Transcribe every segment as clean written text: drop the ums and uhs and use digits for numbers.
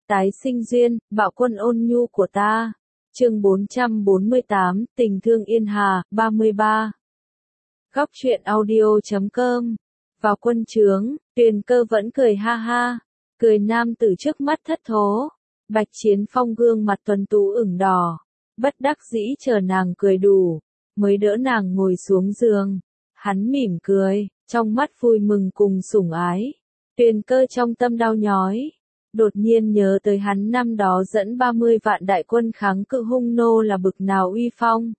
Tái sinh duyên, bạo quân ôn nhu của ta. Chương 448, tình thương yên hà, 33. Góc truyện audio.com. Vào quân trướng, Tuyền Cơ vẫn cười ha ha, cười nam tử trước mắt thất thố. Bạch Chiến Phong gương mặt tuấn tú ửng đỏ, bất đắc dĩ chờ nàng cười đủ, mới đỡ nàng ngồi xuống giường. Hắn mỉm cười, trong mắt vui mừng cùng sủng ái. Tuyền Cơ trong tâm đau nhói, đột nhiên nhớ tới hắn năm đó dẫn 30 vạn đại quân kháng cự Hung Nô là bực nào uy phong.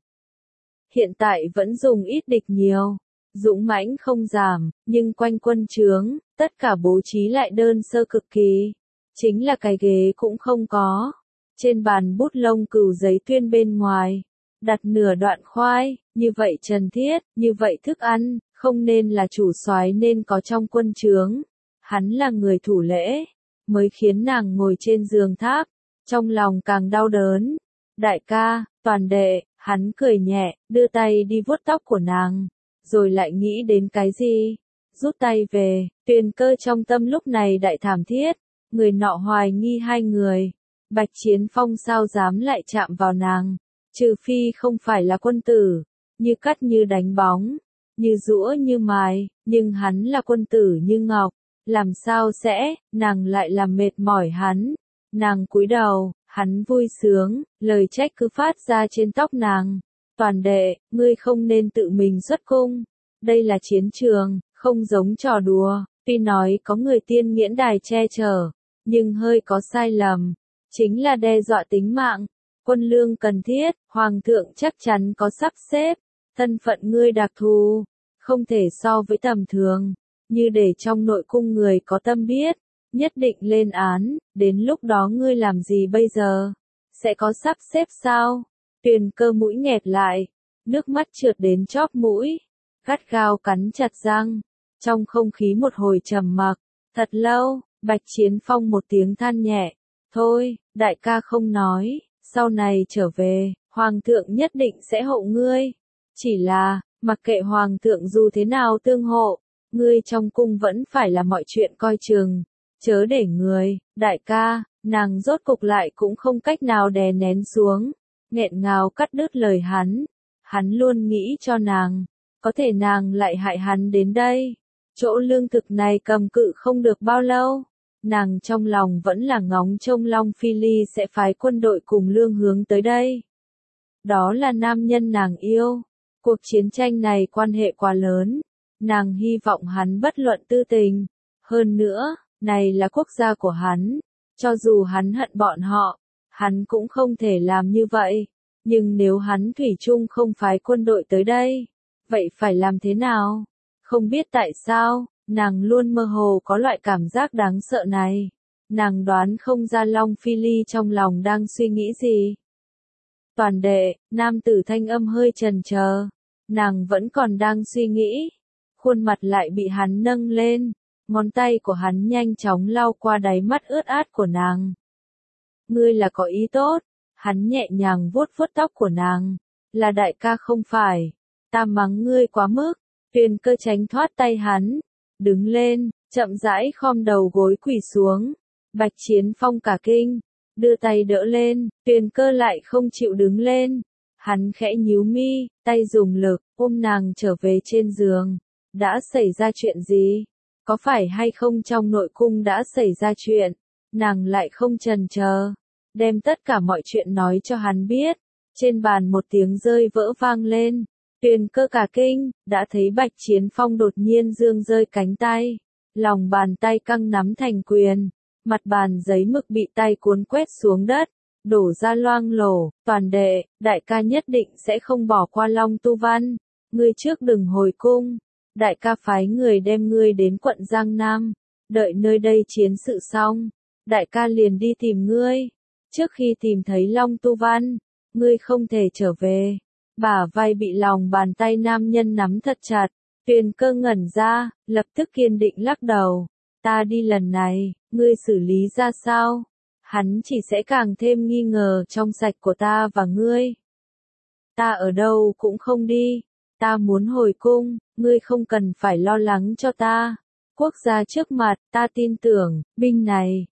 Hiện tại vẫn dùng ít địch nhiều, dũng mãnh không giảm, nhưng quanh quân trướng, tất cả bố trí lại đơn sơ cực kỳ. Chính là cái ghế cũng không có. Trên bàn bút lông cừu giấy tuyên bên ngoài, đặt nửa đoạn khoai, như vậy trần thiết, như vậy thức ăn, không nên là chủ soái nên có trong quân trướng. Hắn là người thủ lễ, mới khiến nàng ngồi trên giường tháp, trong lòng càng đau đớn. Đại ca, toàn đệ, hắn cười nhẹ, đưa tay đi vuốt tóc của nàng, rồi lại nghĩ đến cái gì, rút tay về. Tuyền Cơ trong tâm lúc này đại thảm thiết, người nọ hoài nghi hai người. Bạch Chiến Phong sao dám lại chạm vào nàng, trừ phi không phải là quân tử, như cắt như đánh bóng, như giũa như mài, nhưng hắn là quân tử như ngọc, làm sao sẽ, nàng lại làm mệt mỏi hắn. Nàng cúi đầu, hắn vui sướng, lời trách cứ phát ra trên tóc nàng. Toàn đệ, ngươi không nên tự mình xuất cung, đây là chiến trường, không giống trò đùa. Tuy nói có người tiên nghiễn đài che chở, nhưng hơi có sai lầm, chính là đe dọa tính mạng. Quân lương cần thiết, hoàng thượng chắc chắn có sắp xếp. Thân phận ngươi đặc thù, không thể so với tầm thường, như để trong nội cung người có tâm biết, nhất định lên án. Đến lúc đó ngươi làm gì bây giờ? Sẽ có sắp xếp sao? Tuyền Cơ mũi nghẹt lại, nước mắt trượt đến chóp mũi, gắt gao cắn chặt răng. Trong không khí một hồi trầm mặc, thật lâu, Bạch Chiến Phong một tiếng than nhẹ. Thôi, đại ca không nói, sau này trở về, hoàng thượng nhất định sẽ hộ ngươi. Chỉ là, mặc kệ hoàng thượng dù thế nào tương hộ, ngươi trong cung vẫn phải là mọi chuyện coi chừng, chớ để người. Đại ca, nàng rốt cục lại cũng không cách nào đè nén xuống, nghẹn ngào cắt đứt lời hắn. Hắn luôn nghĩ cho nàng, có thể nàng lại hại hắn đến đây. Chỗ lương thực này cầm cự không được bao lâu, nàng trong lòng vẫn là ngóng trông Long Phi Ly sẽ phái quân đội cùng lương hướng tới đây. Đó là nam nhân nàng yêu. Cuộc chiến tranh này quan hệ quá lớn, nàng hy vọng hắn bất luận tư tình. Hơn nữa, này là quốc gia của hắn, cho dù hắn hận bọn họ, hắn cũng không thể làm như vậy. Nhưng nếu hắn thủy chung không phái quân đội tới đây, vậy phải làm thế nào? Không biết tại sao, nàng luôn mơ hồ có loại cảm giác đáng sợ này. Nàng đoán không ra Long Phi Ly trong lòng đang suy nghĩ gì. Toàn đệ, nam tử thanh âm hơi chần chờ. Nàng vẫn còn đang suy nghĩ. Khuôn mặt lại bị hắn nâng lên. Ngón tay của hắn nhanh chóng lau qua đáy mắt ướt át của nàng. Ngươi là có ý tốt. Hắn nhẹ nhàng vuốt vuốt tóc của nàng. Là đại ca không phải. Ta mắng ngươi quá mức. Tuyền Cơ tránh thoát tay hắn. Đứng lên, chậm rãi khom đầu gối quỳ xuống. Bạch Chiến Phong cả kinh, đưa tay đỡ lên. Tuyền Cơ lại không chịu đứng lên. Hắn khẽ nhíu mi, tay dùng lực, ôm nàng trở về trên giường. Đã xảy ra chuyện gì? Có phải hay không trong nội cung đã xảy ra chuyện? Nàng lại không chần chờ, đem tất cả mọi chuyện nói cho hắn biết. Trên bàn một tiếng rơi vỡ vang lên. Tuyền Cơ cả kinh, đã thấy Bạch Chiến Phong đột nhiên giương rơi cánh tay. Lòng bàn tay căng nắm thành quyền. Mặt bàn giấy mực bị tay cuốn quét xuống đất, đổ ra loang lổ. Toàn đệ, đại ca nhất định sẽ không bỏ qua Long Tu Văn. Ngươi trước đừng hồi cung. Đại ca phái người đem ngươi đến quận Giang Nam. Đợi nơi đây chiến sự xong, đại ca liền đi tìm ngươi. Trước khi tìm thấy Long Tu Văn, ngươi không thể trở về. Bả vai bị lòng bàn tay nam nhân nắm thật chặt. Tuyền Cơ ngẩn ra, lập tức kiên định lắc đầu. Ta đi lần này, ngươi xử lý ra sao? Hắn chỉ sẽ càng thêm nghi ngờ trong sạch của ta và ngươi. Ta ở đâu cũng không đi. Ta muốn hồi cung, ngươi không cần phải lo lắng cho ta. Quốc gia trước mặt, ta tin tưởng, binh này,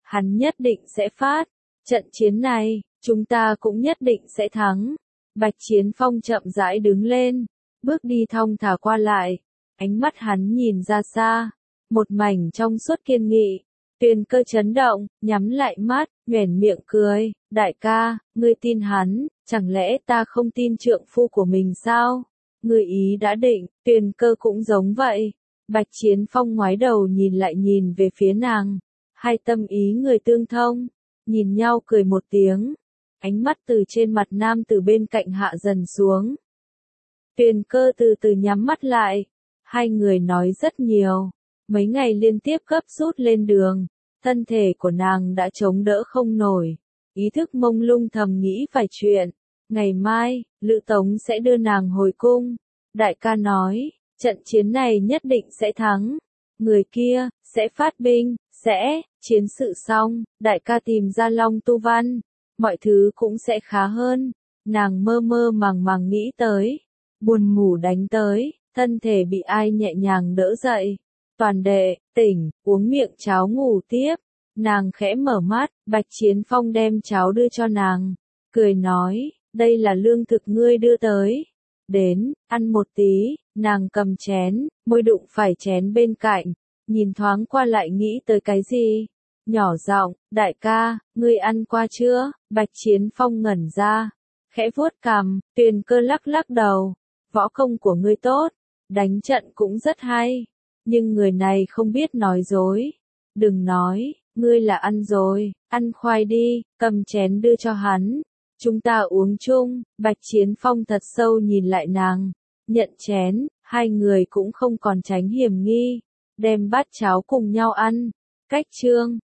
hắn nhất định sẽ phát. Trận chiến này, chúng ta cũng nhất định sẽ thắng. Bạch Chiến Phong chậm rãi đứng lên, bước đi thong thả qua lại. Ánh mắt hắn nhìn ra xa, một mảnh trong suốt kiên nghị. Tuyền Cơ chấn động, nhắm lại mắt, nhoẻn miệng cười. Đại ca, ngươi tin hắn, chẳng lẽ ta không tin trượng phu của mình sao? Ngươi ý đã định, Tuyền Cơ cũng giống vậy. Bạch Chiến Phong ngoái đầu nhìn lại nhìn về phía nàng. Hai tâm ý người tương thông, nhìn nhau cười một tiếng. Ánh mắt từ trên mặt nam từ bên cạnh hạ dần xuống. Tuyền Cơ từ từ nhắm mắt lại. Hai người nói rất nhiều. Mấy ngày liên tiếp gấp rút lên đường, thân thể của nàng đã chống đỡ không nổi. Ý thức mông lung thầm nghĩ vài chuyện. Ngày mai, Lữ Tống sẽ đưa nàng hồi cung. Đại ca nói, trận chiến này nhất định sẽ thắng. Người kia, sẽ phát binh, chiến sự xong, đại ca tìm ra Long Tu Văn. Mọi thứ cũng sẽ khá hơn. Nàng mơ mơ màng màng nghĩ tới. Buồn ngủ đánh tới, thân thể bị ai nhẹ nhàng đỡ dậy. Toàn đệ, tỉnh, uống miệng cháo ngủ tiếp. Nàng khẽ mở mắt, Bạch Chiến Phong đem cháo đưa cho nàng. Cười nói, đây là lương thực ngươi đưa tới. Đến, ăn một tí, nàng cầm chén, môi đụng phải chén bên cạnh. Nhìn thoáng qua lại nghĩ tới cái gì. Nhỏ giọng, đại ca, ngươi ăn qua chưa? Bạch Chiến Phong ngẩn ra. Khẽ vuốt cằm, Tuyền Cơ lắc lắc đầu. Võ công của ngươi tốt, đánh trận cũng rất hay. Nhưng người này không biết nói dối. Đừng nói, ngươi là ăn rồi, ăn khoai đi, cầm chén đưa cho hắn. Chúng ta uống chung. Bạch Chiến Phong thật sâu nhìn lại nàng. Nhận chén, hai người cũng không còn tránh hiểm nghi. Đem bát cháo cùng nhau ăn. Cách chương